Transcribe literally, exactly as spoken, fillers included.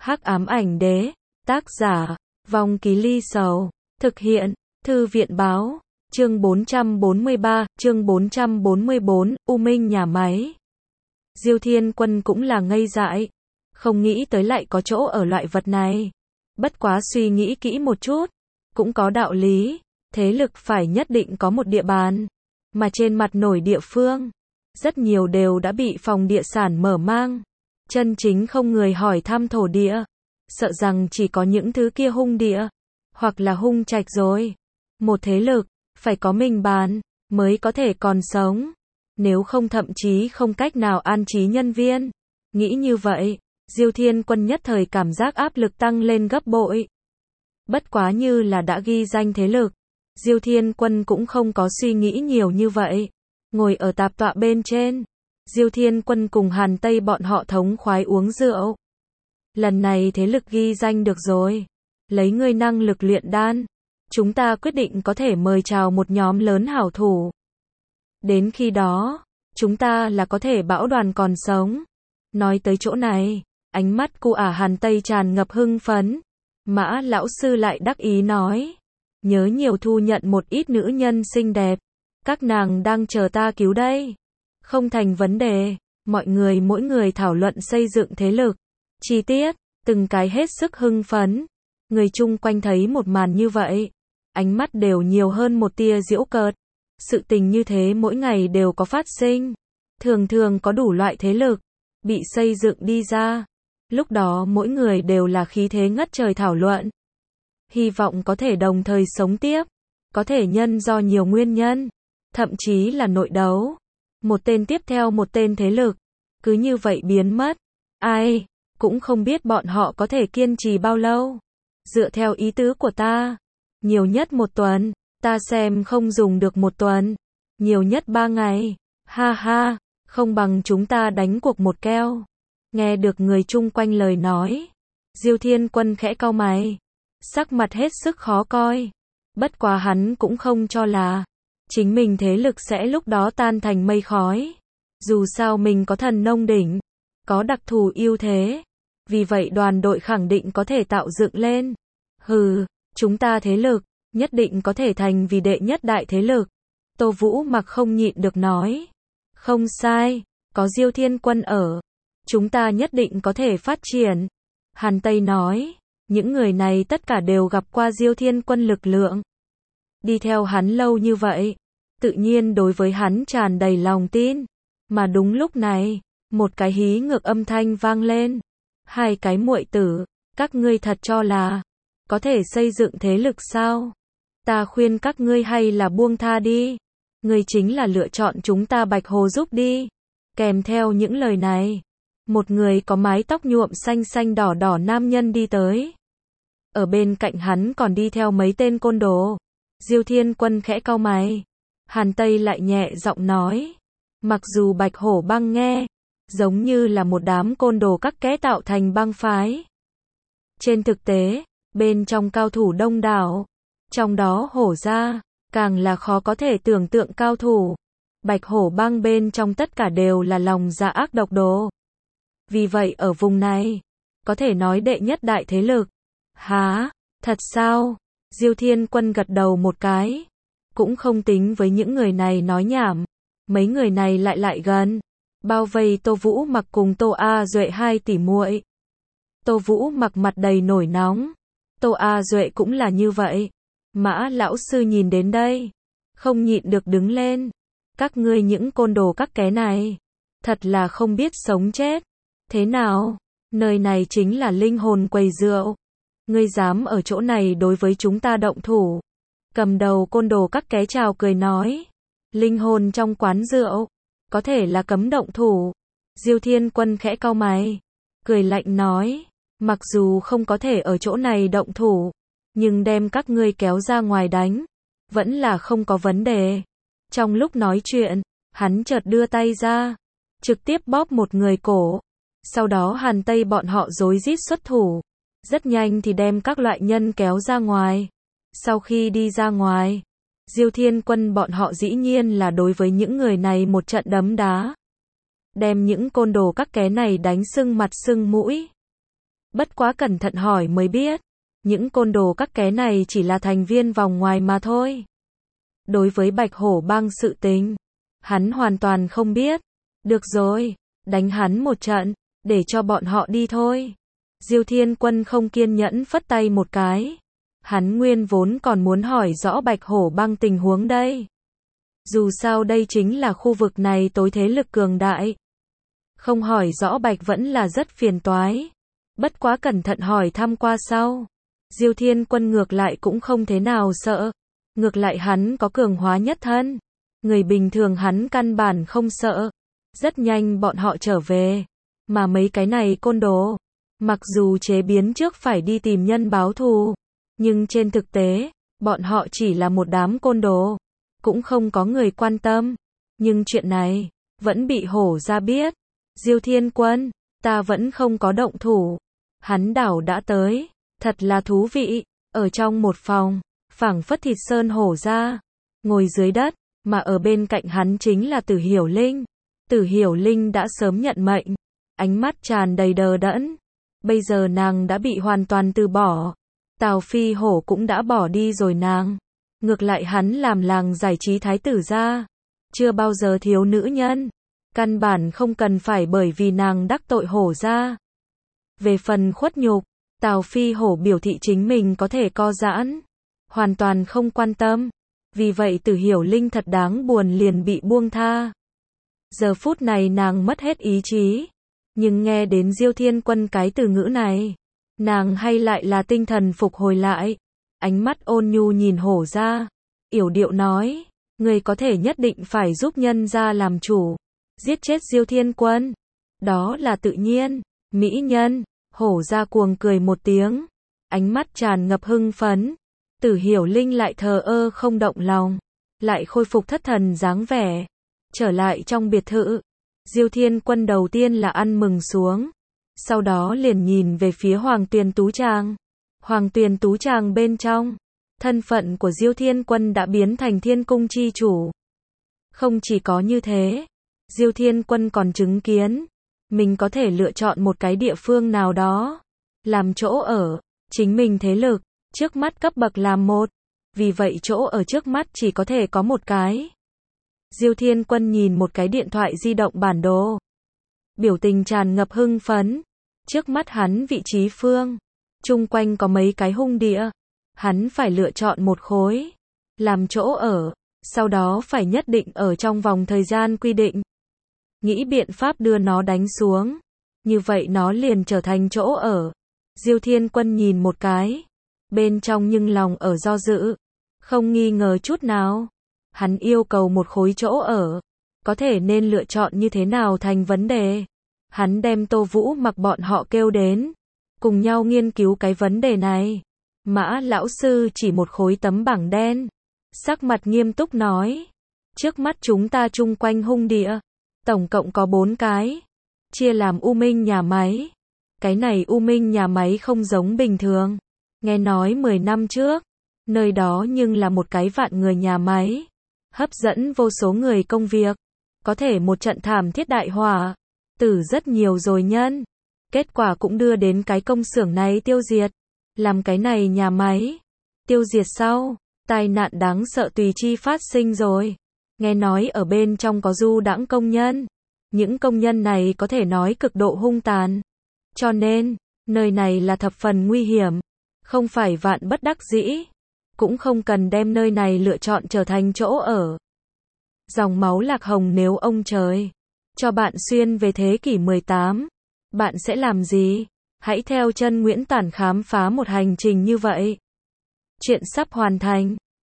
Hắc ám ảnh đế, tác giả, Vong Ký Ly Sầu, thực hiện, Thư viện báo, chương bốn trăm bốn mươi ba, chương bốn trăm bốn mươi bốn, U Minh nhà máy. Diêu Thiên Quân cũng là ngây dại, không nghĩ tới lại có chỗ ở loại vật này. Bất quá suy nghĩ kỹ một chút, cũng có đạo lý, thế lực phải nhất định có một địa bàn, mà trên mặt nổi địa phương, rất nhiều đều đã bị phòng địa sản mở mang. Chân chính không người hỏi thăm thổ địa, sợ rằng chỉ có những thứ kia hung địa, hoặc là hung trạch rồi. Một thế lực, phải có mình bàn, mới có thể còn sống, nếu không thậm chí không cách nào an trí nhân viên. Nghĩ như vậy, Diêu Thiên Quân nhất thời cảm giác áp lực tăng lên gấp bội. Bất quá như là đã ghi danh thế lực, Diêu Thiên Quân cũng không có suy nghĩ nhiều như vậy. Ngồi ở tạp tọa bên trên, Diêu Thiên Quân cùng Hàn Tây bọn họ thống khoái uống rượu. Lần này thế lực ghi danh được rồi, lấy ngươi năng lực luyện đan, chúng ta quyết định có thể mời chào một nhóm lớn hảo thủ. Đến khi đó, chúng ta là có thể bảo đoàn còn sống. Nói tới chỗ này, ánh mắt cu ả Hàn Tây tràn ngập hưng phấn. Mã lão sư lại đắc ý nói, nhớ nhiều thu nhận một ít nữ nhân xinh đẹp, các nàng đang chờ ta cứu đây. Không thành vấn đề, mọi người mỗi người thảo luận xây dựng thế lực, chi tiết, từng cái hết sức hưng phấn. Người chung quanh thấy một màn như vậy, ánh mắt đều nhiều hơn một tia giễu cợt. Sự tình như thế mỗi ngày đều có phát sinh, thường thường có đủ loại thế lực bị xây dựng đi ra. Lúc đó mỗi người đều là khí thế ngất trời thảo luận, hy vọng có thể đồng thời sống tiếp, có thể nhân do nhiều nguyên nhân, thậm chí là nội đấu, một tên tiếp theo một tên thế lực, cứ như vậy biến mất. Ai cũng không biết bọn họ có thể kiên trì bao lâu. Dựa theo ý tứ của ta, nhiều nhất một tuần, ta xem không dùng được một tuần, nhiều nhất ba ngày. Ha ha, không bằng chúng ta đánh cuộc một keo. Nghe được người chung quanh lời nói, Diêu Thiên Quân khẽ cau mày, sắc mặt hết sức khó coi. Bất quá hắn cũng không cho là chính mình thế lực sẽ lúc đó tan thành mây khói. Dù sao mình có thần nông đỉnh, có đặc thù ưu thế, vì vậy đoàn đội khẳng định có thể tạo dựng lên. Hừ, chúng ta thế lực, nhất định có thể thành vì đệ nhất đại thế lực. Tô Vũ Mặc không nhịn được nói. Không sai, có Diêu Thiên Quân ở, chúng ta nhất định có thể phát triển. Hàn Tây nói, những người này tất cả đều gặp qua Diêu Thiên Quân lực lượng. Đi theo hắn lâu như vậy, tự nhiên đối với hắn tràn đầy lòng tin. Mà đúng lúc này, một cái hí ngược âm thanh vang lên. Hai cái muội tử, các ngươi thật cho là có thể xây dựng thế lực sao? Ta khuyên các ngươi hay là buông tha đi. Ngươi chính là lựa chọn chúng ta Bạch Hồ giúp đi. Kèm theo những lời này, một người có mái tóc nhuộm xanh xanh đỏ đỏ nam nhân đi tới. Ở bên cạnh hắn còn đi theo mấy tên côn đồ. Diêu Thiên Quân khẽ cau mày. Hàn Tây lại nhẹ giọng nói, mặc dù Bạch Hổ băng nghe giống như là một đám côn đồ các ké tạo thành băng phái, trên thực tế, bên trong cao thủ đông đảo, trong đó Hổ gia càng là khó có thể tưởng tượng cao thủ. Bạch Hổ băng bên trong tất cả đều là lòng dạ ác độc đồ. Vì vậy ở vùng này, có thể nói đệ nhất đại thế lực. Hả, thật sao? Diêu Thiên Quân gật đầu một cái, cũng không tính với những người này nói nhảm. Mấy người này lại lại gần, bao vây Tô Vũ Mặc cùng Tô A Duệ hai tỷ muội. Tô Vũ Mặc mặt đầy nổi nóng, Tô A Duệ cũng là như vậy. Mã lão sư nhìn đến đây, không nhịn được đứng lên. Các ngươi những côn đồ các ké này, thật là không biết sống chết. Thế nào? Nơi này chính là linh hồn quầy rượu. Ngươi dám ở chỗ này đối với chúng ta động thủ? Cầm đầu côn đồ các ké chào cười nói, linh hồn trong quán rượu, có thể là cấm động thủ. Diêu Thiên Quân khẽ cau mày, cười lạnh nói, mặc dù không có thể ở chỗ này động thủ, nhưng đem các ngươi kéo ra ngoài đánh, vẫn là không có vấn đề. Trong lúc nói chuyện, hắn chợt đưa tay ra, trực tiếp bóp một người cổ. Sau đó Hàn Tây bọn họ rối rít xuất thủ, rất nhanh thì đem các loại nhân kéo ra ngoài. Sau khi đi ra ngoài, Diêu Thiên Quân bọn họ dĩ nhiên là đối với những người này một trận đấm đá. Đem những côn đồ các ké này đánh sưng mặt sưng mũi. Bất quá cẩn thận hỏi mới biết, những côn đồ các ké này chỉ là thành viên vòng ngoài mà thôi. Đối với Bạch Hổ bang sự tình, hắn hoàn toàn không biết. Được rồi, đánh hắn một trận, để cho bọn họ đi thôi. Diêu Thiên Quân không kiên nhẫn phất tay một cái. Hắn nguyên vốn còn muốn hỏi rõ Bạch Hổ bang tình huống đây. Dù sao đây chính là khu vực này tối thế lực cường đại. Không hỏi rõ Bạch vẫn là rất phiền toái. Bất quá cẩn thận hỏi thăm qua sau. Diêu Thiên Quân ngược lại cũng không thế nào sợ. Ngược lại hắn có cường hóa nhất thân. Người bình thường hắn căn bản không sợ. Rất nhanh bọn họ trở về. Mà mấy cái này côn đồ. Mặc dù chế biến trước phải đi tìm nhân báo thù. Nhưng trên thực tế, bọn họ chỉ là một đám côn đồ. Cũng không có người quan tâm. Nhưng chuyện này, vẫn bị hổ ra biết. Diêu Thiên Quân, ta vẫn không có động thủ. Hắn đảo đã tới. Thật là thú vị. Ở trong một phòng, phảng phất thịt sơn hổ ra. Ngồi dưới đất, mà ở bên cạnh hắn chính là Tử Hiểu Linh. Tử Hiểu Linh đã sớm nhận mệnh. Ánh mắt tràn đầy đờ đẫn. Bây giờ nàng đã bị hoàn toàn từ bỏ. Tào Phi Hổ cũng đã bỏ đi rồi nàng. Ngược lại hắn làm làng giải trí thái tử ra. Chưa bao giờ thiếu nữ nhân. Căn bản không cần phải bởi vì nàng đắc tội hổ ra. Về phần khuất nhục, Tào Phi Hổ biểu thị chính mình có thể co giãn. Hoàn toàn không quan tâm. Vì vậy Tử Hiểu Linh thật đáng buồn liền bị buông tha. Giờ phút này nàng mất hết ý chí. Nhưng nghe đến Diêu Thiên Quân cái từ ngữ này, nàng hay lại là tinh thần phục hồi lại. Ánh mắt ôn nhu nhìn hổ ra. Yểu điệu nói, người có thể nhất định phải giúp nhân gia làm chủ. Giết chết Diêu Thiên Quân. Đó là tự nhiên. Mỹ nhân. Hổ ra cuồng cười một tiếng. Ánh mắt tràn ngập hưng phấn. Tử Hiểu Linh lại thờ ơ không động lòng. Lại khôi phục thất thần dáng vẻ. Trở lại trong biệt thự. Diêu Thiên Quân đầu tiên là ăn mừng xuống. Sau đó liền nhìn về phía Hoàng Tuyền Tú Tràng. Hoàng Tuyền Tú Tràng bên trong. Thân phận của Diêu Thiên Quân đã biến thành Thiên Cung chi chủ. Không chỉ có như thế. Diêu Thiên Quân còn chứng kiến. Mình có thể lựa chọn một cái địa phương nào đó. Làm chỗ ở. Chính mình thế lực. Trước mắt cấp bậc làm một. Vì vậy chỗ ở trước mắt chỉ có thể có một cái. Diêu Thiên Quân nhìn một cái điện thoại di động bản đồ. Biểu tình tràn ngập hưng phấn. Trước mắt hắn vị trí phương. Chung quanh có mấy cái hung địa. Hắn phải lựa chọn một khối. Làm chỗ ở. Sau đó phải nhất định ở trong vòng thời gian quy định. Nghĩ biện pháp đưa nó đánh xuống. Như vậy nó liền trở thành chỗ ở. Diêu Thiên Quân nhìn một cái. Bên trong nhưng lòng ở do dự. Không nghi ngờ chút nào. Hắn yêu cầu một khối chỗ ở. Có thể nên lựa chọn như thế nào thành vấn đề. Hắn đem Tô Vũ Mặc bọn họ kêu đến. Cùng nhau nghiên cứu cái vấn đề này. Mã lão sư chỉ một khối tấm bảng đen. Sắc mặt nghiêm túc nói. Trước mắt chúng ta chung quanh hung địa. Tổng cộng có bốn cái. Chia làm U Minh nhà máy. Cái này U Minh nhà máy không giống bình thường. Nghe nói mười năm trước. Nơi đó nhưng là một cái vạn người nhà máy. Hấp dẫn vô số người công việc. Có thể một trận thảm thiết đại hỏa. Tử rất nhiều rồi nhân. Kết quả cũng đưa đến cái công xưởng này tiêu diệt. Làm cái này nhà máy. Tiêu diệt sau. Tai nạn đáng sợ tùy chi phát sinh rồi. Nghe nói ở bên trong có du đãng công nhân. Những công nhân này có thể nói cực độ hung tàn. Cho nên, nơi này là thập phần nguy hiểm. Không phải vạn bất đắc dĩ. Cũng không cần đem nơi này lựa chọn trở thành chỗ ở. Dòng máu lạc hồng nếu ông trời cho bạn xuyên về thế kỷ mười tám. Bạn sẽ làm gì? Hãy theo chân Nguyễn Tản khám phá một hành trình như vậy. Chuyện sắp hoàn thành.